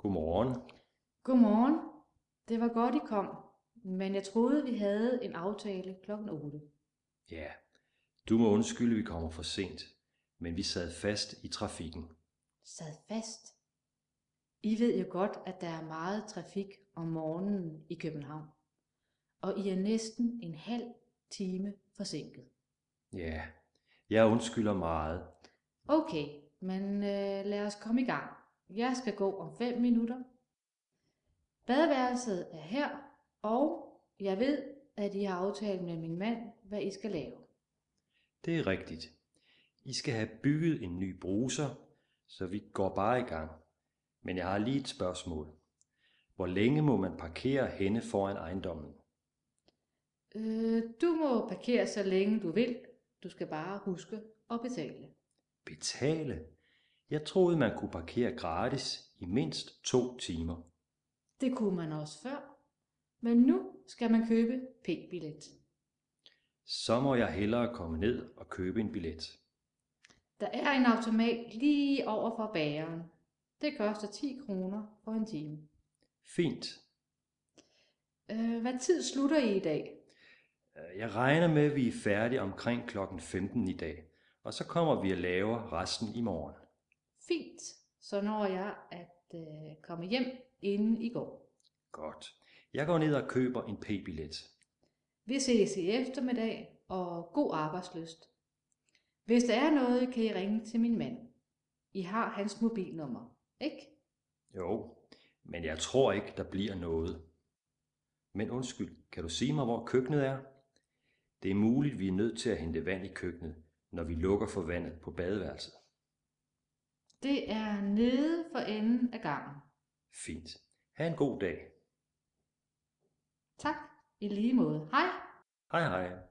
Godmorgen. Godmorgen. Det var godt, I kom, men jeg troede, vi havde en aftale klokken 8. Ja, du må undskylde, vi kommer for sent, men vi sad fast i trafikken. Sad fast. I ved jo godt, at der er meget trafik om morgenen i København, og I er næsten en halv time forsinket. Ja, jeg undskylder meget. Okay, men lad os komme i gang. Jeg skal gå om 5 minutter. Badeværelset er her, og jeg ved, at I har aftalt med min mand, hvad I skal lave. Det er rigtigt. I skal have bygget en ny bruser, så vi går bare i gang. Men jeg har lige et spørgsmål. Hvor længe må man parkere henne foran ejendommen? Du må parkere så længe du vil. Du skal bare huske at betale. Betale? Jeg troede, man kunne parkere gratis i mindst 2 timer. Det kunne man også før, men nu skal man købe p-billet. Så må jeg hellere komme ned og købe en billet. Der er en automat lige over for bageren. Det koster 10 kroner for en time. Fint. Hvad tid slutter I dag? Jeg regner med, at vi er færdige omkring klokken 15 i dag, og så kommer vi og laver resten i morgen. Fint, så når jeg at komme hjem inden I går. Godt. Jeg går ned og køber en p-billet. Vi ses i eftermiddag, og god arbejdslyst. Hvis der er noget, kan I ringe til min mand. I har hans mobilnummer, ikke? Jo, men jeg tror ikke, der bliver noget. Men undskyld, kan du sige mig, hvor køkkenet er? Det er muligt, vi er nødt til at hente vand i køkkenet, når vi lukker for vandet på badeværelset. Det er nede for enden af gangen. Fint. Ha' en god dag. Tak, i lige måde. Hej! Hej hej.